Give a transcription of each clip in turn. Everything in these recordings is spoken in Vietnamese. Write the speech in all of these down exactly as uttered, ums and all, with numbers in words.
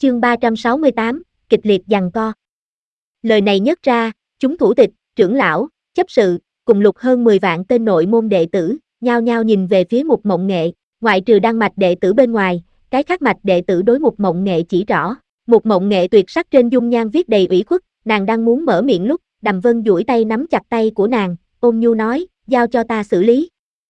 Chương ba trăm sáu mươi tám, kịch liệt giằng co. Lời này nhất ra, chúng thủ tịch, trưởng lão, chấp sự, cùng lục hơn mười vạn tên nội môn đệ tử, nhao nhao nhìn về phía Mục Mộng Nghệ, ngoại trừ đăng mạch đệ tử bên ngoài, cái khác mạch đệ tử đối Mục Mộng Nghệ chỉ rõ. Mục Mộng Nghệ tuyệt sắc trên dung nhan viết đầy ủy khuất, nàng đang muốn mở miệng lúc, Đàm Vân duỗi tay nắm chặt tay của nàng, ôn nhu nói, giao cho ta xử lý.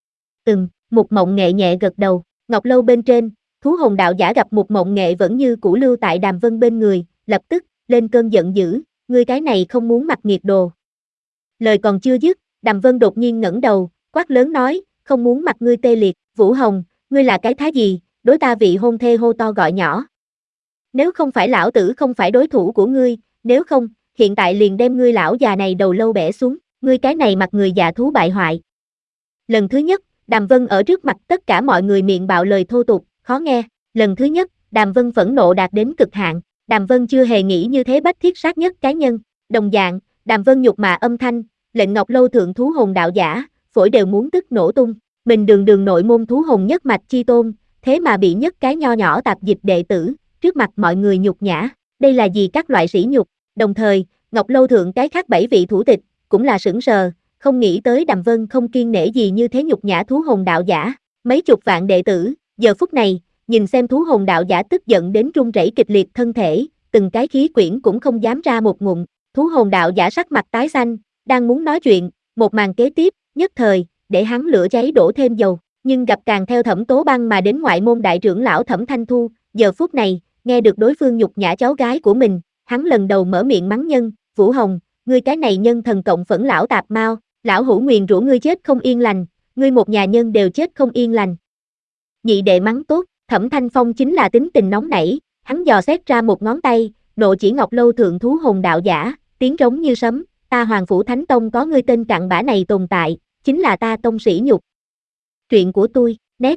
Ừm, Mục Mộng Nghệ nhẹ gật đầu. Ngọc lâu bên trên, Thú Hồn đạo giả gặp Mục Mộng Nghệ vẫn như cũ lưu tại Đàm Vân bên người, lập tức lên cơn giận dữ, ngươi cái này không muốn mặc nghiệt đồ. Lời còn chưa dứt, Đàm Vân đột nhiên ngẩng đầu, quát lớn nói, không muốn mặc ngươi tê liệt, Vũ Hồng, ngươi là cái thá gì, đối ta vị hôn thê hô to gọi nhỏ. Nếu không phải lão tử không phải đối thủ của ngươi, nếu không, hiện tại liền đem ngươi lão già này đầu lâu bẻ xuống, ngươi cái này mặt người già thú bại hoại. Lần thứ nhất, Đàm Vân ở trước mặt tất cả mọi người miệng bạo lời thô tục, khó nghe. Lần thứ nhất, Đàm Vân phẫn nộ đạt đến cực hạn. Đàm Vân chưa hề nghĩ như thế bách thiết sát nhất cá nhân. Đồng dạng, Đàm Vân nhục mạ âm thanh, lệnh Ngọc lâu thượng Thú Hồn đạo giả, phổi đều muốn tức nổ tung. Mình đường đường nội môn Thú Hồn nhất mạch chi tôn, thế mà bị nhất cái nho nhỏ tạp dịch đệ tử, trước mặt mọi người nhục nhã. Đây là gì các loại sỉ nhục? Đồng thời, Ngọc lâu thượng cái khác bảy vị thủ tịch, cũng là sững sờ, không nghĩ tới Đàm Vân không kiêng nể gì như thế nhục nhã Thú Hồn đạo giả. Mấy chục vạn đệ tử, giờ phút này, nhìn xem Thú Hồn đạo giả tức giận đến run rẩy kịch liệt thân thể, từng cái khí quyển cũng không dám ra một ngụm. Thú Hồn đạo giả sắc mặt tái xanh, đang muốn nói chuyện, một màn kế tiếp, nhất thời, để hắn lửa cháy đổ thêm dầu, nhưng gặp càng theo Thẩm Tố Băng mà đến ngoại môn đại trưởng lão Thẩm Thanh Thu, giờ phút này, nghe được đối phương nhục nhã cháu gái của mình, hắn lần đầu mở miệng mắng nhân, Vũ Hồng, ngươi cái này nhân thần cộng phẫn lão tạp mau, lão hữu nguyền rủa ngươi chết không yên lành, ngươi một nhà nhân đều chết không yên lành. Nhị đệ mắng tốt, Thẩm Thanh Phong chính là tính tình nóng nảy, hắn dò xét ra một ngón tay, nộ chỉ Ngọc lâu thượng Thú Hồn đạo giả, tiếng trống như sấm, ta Hoàng Phủ Thánh Tông có ngươi tên cặn bã này tồn tại, chính là ta tông sĩ nhục. Chuyện của tôi, nét.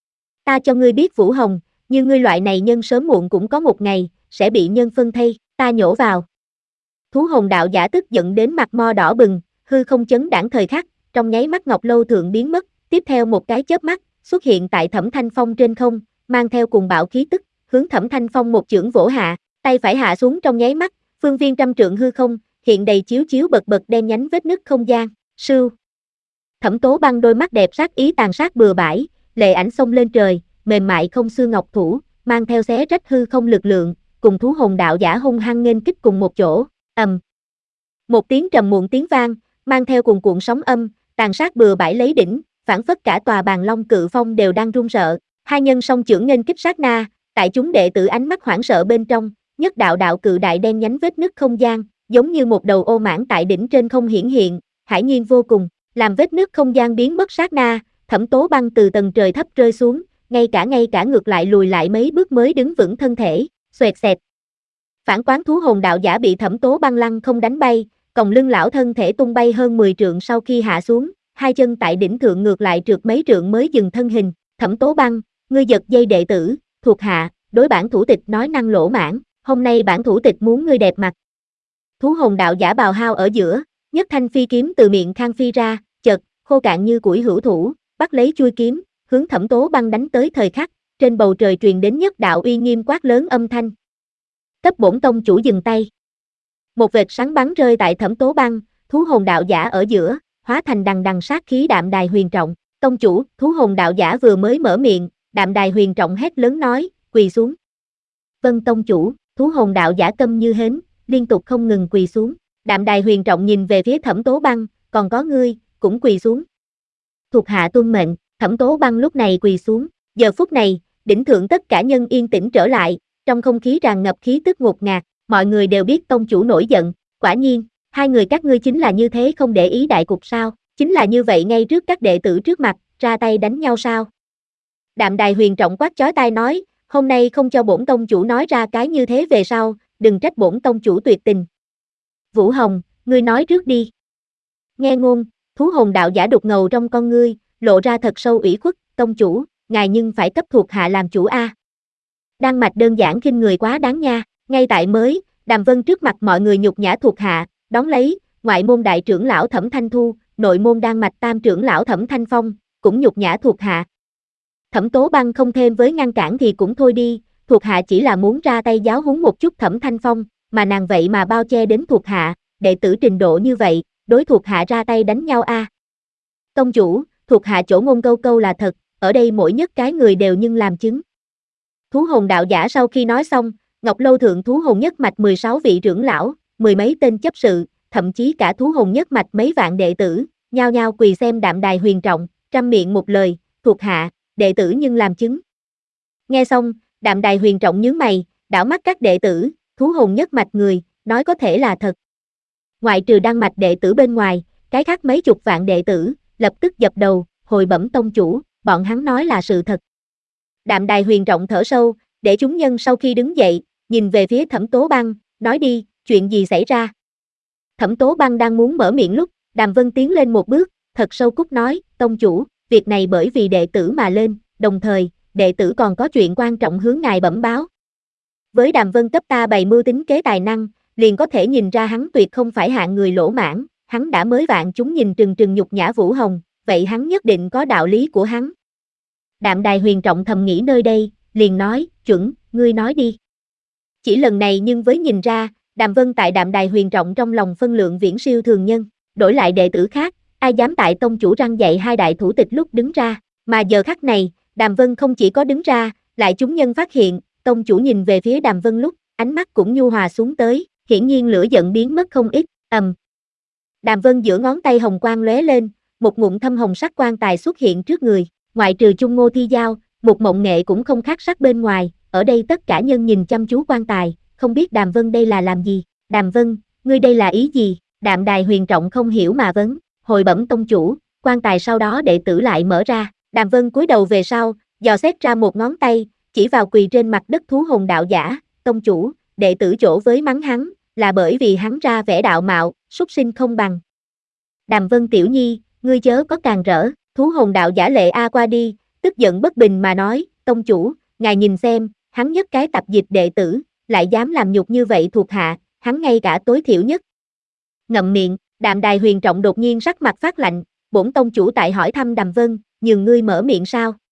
Ta cho ngươi biết Vũ Hồng, như ngươi loại này nhân sớm muộn cũng có một ngày, sẽ bị nhân phân thây, ta nhổ vào. Thú Hồn đạo giả tức giận đến mặt mo đỏ bừng, hư không chấn đãng thời khắc, trong nháy mắt Ngọc lâu thượng biến mất, tiếp theo một cái chớp mắt, xuất hiện tại Thẩm Thanh Phong trên không, mang theo cùng bạo khí tức, hướng Thẩm Thanh Phong một chưởng vỗ hạ, tay phải hạ xuống trong nháy mắt, phương viên trăm trượng hư không, hiện đầy chiếu chiếu bật bật đen nhánh vết nứt không gian, sưu. Thẩm Tố Băng đôi mắt đẹp sát ý tàn sát bừa bãi, lệ ảnh xông lên trời, mềm mại không xương ngọc thủ, mang theo xé rách hư không lực lượng, cùng Thú Hồn đạo giả hung hăng nghênh kích cùng một chỗ, ầm. Một tiếng trầm muộn tiếng vang, mang theo cuồn cuộn sóng âm, tàn sát bừa bãi lấy đỉnh, phản phất cả tòa Bàn Long Cự Phong đều đang run sợ. Hai nhân song chưởng nghênh kích sát na, tại chúng đệ tử ánh mắt hoảng sợ bên trong, nhất đạo đạo cự đại đen nhánh vết nứt không gian, giống như một đầu ô mãng tại đỉnh trên không hiển hiện, hải nhiên vô cùng, làm vết nứt không gian biến mất sát na, Thẩm Tố Băng từ tầng trời thấp rơi xuống, ngay cả ngay cả ngược lại lùi lại mấy bước mới đứng vững thân thể, xoẹt xẹt. Phản quán Thú Hồn đạo giả bị Thẩm Tố Băng lăng không đánh bay, còng lưng lão thân thể tung bay hơn mười trượng sau khi hạ xuống, hai chân tại đỉnh thượng ngược lại trượt mấy trượng mới dừng thân hình. Thẩm Tố Băng, ngươi giật dây đệ tử, thuộc hạ, đối bản thủ tịch nói năng lỗ mãng, hôm nay bản thủ tịch muốn ngươi đẹp mặt. Thú Hồn đạo giả bào hao ở giữa, nhất thanh phi kiếm từ miệng khang phi ra, chợt, khô cạn như củi hữu thủ, bắt lấy chuôi kiếm, hướng Thẩm Tố Băng đánh tới thời khắc, trên bầu trời truyền đến nhất đạo uy nghiêm quát lớn âm thanh. Cấp bổn tông chủ dừng tay. Một vệt sáng bắn rơi tại Thẩm Tố Băng, Thú Hồn đạo giả ở giữa, hóa thành đằng đằng sát khí Đạm Đài Huyền Trọng. Tông chủ, Thú Hồn đạo giả vừa mới mở miệng, Đạm Đài Huyền Trọng hét lớn nói, quỳ xuống. Vâng tông chủ, Thú Hồn đạo giả câm như hến, liên tục không ngừng quỳ xuống. Đạm Đài Huyền Trọng nhìn về phía Thẩm Tố Băng, còn có ngươi, cũng quỳ xuống. Thuộc hạ tuân mệnh, Thẩm Tố Băng lúc này quỳ xuống. Giờ phút này, đỉnh thượng tất cả nhân yên tĩnh trở lại, trong không khí tràn ngập khí tức ngột ngạt, mọi người đều biết tông chủ nổi giận, quả nhiên, hai người các ngươi chính là như thế không để ý đại cục sao, chính là như vậy ngay trước các đệ tử trước mặt, ra tay đánh nhau sao. Đạm Đài Huyền Trọng quát chói tai nói, hôm nay không cho bổn tông chủ nói ra cái như thế về sau, đừng trách bổn tông chủ tuyệt tình. Vũ Hồng, ngươi nói trước đi. Nghe ngôn, Thú Hồn đạo giả đục ngầu trong con ngươi, lộ ra thật sâu ủy khuất, tông chủ, ngài nhưng phải cấp thuộc hạ làm chủ a. Đan mạch đơn giản khinh người quá đáng nha, ngay tại mới, Đàm Vân trước mặt mọi người nhục nhã thuộc hạ, đón lấy, ngoại môn đại trưởng lão Thẩm Thanh Thu, nội môn Đan mạch tam trưởng lão Thẩm Thanh Phong, cũng nhục nhã thuộc hạ. Thẩm Tố Băng không thêm với ngăn cản thì cũng thôi đi, thuộc hạ chỉ là muốn ra tay giáo huấn một chút Thẩm Thanh Phong, mà nàng vậy mà bao che đến thuộc hạ, đệ tử trình độ như vậy, đối thuộc hạ ra tay đánh nhau a. À. Tông chủ, thuộc hạ chỗ ngôn câu câu là thật, ở đây mỗi nhất cái người đều nhưng làm chứng. Thú hồn đạo giả sau khi nói xong, Ngọc Lâu thượng thú hồn nhất mạch mười sáu vị trưởng lão, mười mấy tên chấp sự, thậm chí cả thú hồn nhất mạch mấy vạn đệ tử, nhao nhao quỳ xem Đạm Đài Huyền Trọng, trăm miệng một lời, thuộc hạ, đệ tử nhưng làm chứng. Nghe xong, Đạm Đài Huyền Trọng nhướng mày, đảo mắt các đệ tử, thú hồn nhất mạch người, nói có thể là thật. Ngoại trừ đăng mạch đệ tử bên ngoài, cái khác mấy chục vạn đệ tử, lập tức dập đầu, hồi bẩm tông chủ, bọn hắn nói là sự thật. Đạm Đài Huyền Trọng thở sâu, để chúng nhân sau khi đứng dậy, nhìn về phía Thẩm Tố Băng, nói đi, chuyện gì xảy ra? Thẩm Tố Băng đang muốn mở miệng lúc, Đàm Vân tiến lên một bước, thật sâu cúc nói, tông chủ, việc này bởi vì đệ tử mà lên, đồng thời, đệ tử còn có chuyện quan trọng hướng ngài bẩm báo. Với Đàm Vân cấp ta bày mưu tính kế tài năng, liền có thể nhìn ra hắn tuyệt không phải hạng người lỗ mãn, hắn đã mới vạn chúng nhìn trừng trừng nhục nhã Vũ Hồng, vậy hắn nhất định có đạo lý của hắn. Đạm Đài Huyền Trọng thầm nghĩ nơi đây, liền nói, chuẩn, ngươi nói đi. Chỉ lần này nhưng với nhìn ra, Đàm Vân tại Đạm Đài Huyền Trọng trong lòng phân lượng viễn siêu thường nhân, đổi lại đệ tử khác, ai dám tại tông chủ răng dạy hai đại thủ tịch lúc đứng ra, mà giờ khắc này, Đàm Vân không chỉ có đứng ra, lại chúng nhân phát hiện, tông chủ nhìn về phía Đàm Vân lúc, ánh mắt cũng nhu hòa xuống tới, hiển nhiên lửa giận biến mất không ít, ầm. Đàm Vân giữa ngón tay hồng quang lóe lên, một ngụm thâm hồng sắc quan tài xuất hiện trước người, ngoại trừ Chung Ngô Thi Giao, một mộng nghệ cũng không khác sắc bên ngoài, ở đây tất cả nhân nhìn chăm chú quan tài, không biết Đàm Vân đây là làm gì, Đàm Vân, ngươi đây là ý gì, Đạm Đài Huyền Trọng không hiểu mà vấn, hồi bẩm tông chủ, quan tài sau đó đệ tử lại mở ra, Đàm Vân cúi đầu về sau, dò xét ra một ngón tay, chỉ vào quỳ trên mặt đất thú hồn đạo giả, tông chủ, đệ tử chỗ với mắng hắn, là bởi vì hắn ra vẻ đạo mạo, súc sinh không bằng. Đàm Vân tiểu nhi, ngươi chớ có càng rỡ, thú hồn đạo giả lệ a qua đi, tức giận bất bình mà nói, tông chủ, ngài nhìn xem, hắn nhất cái tập dịch đệ tử, lại dám làm nhục như vậy thuộc hạ, hắn ngay cả tối thiểu nhất. Ngậm miệng, Đạm Đài Huyền Trọng đột nhiên sắc mặt phát lạnh, bổn tông chủ tại hỏi thăm Đàm Vân, nhường ngươi mở miệng sao?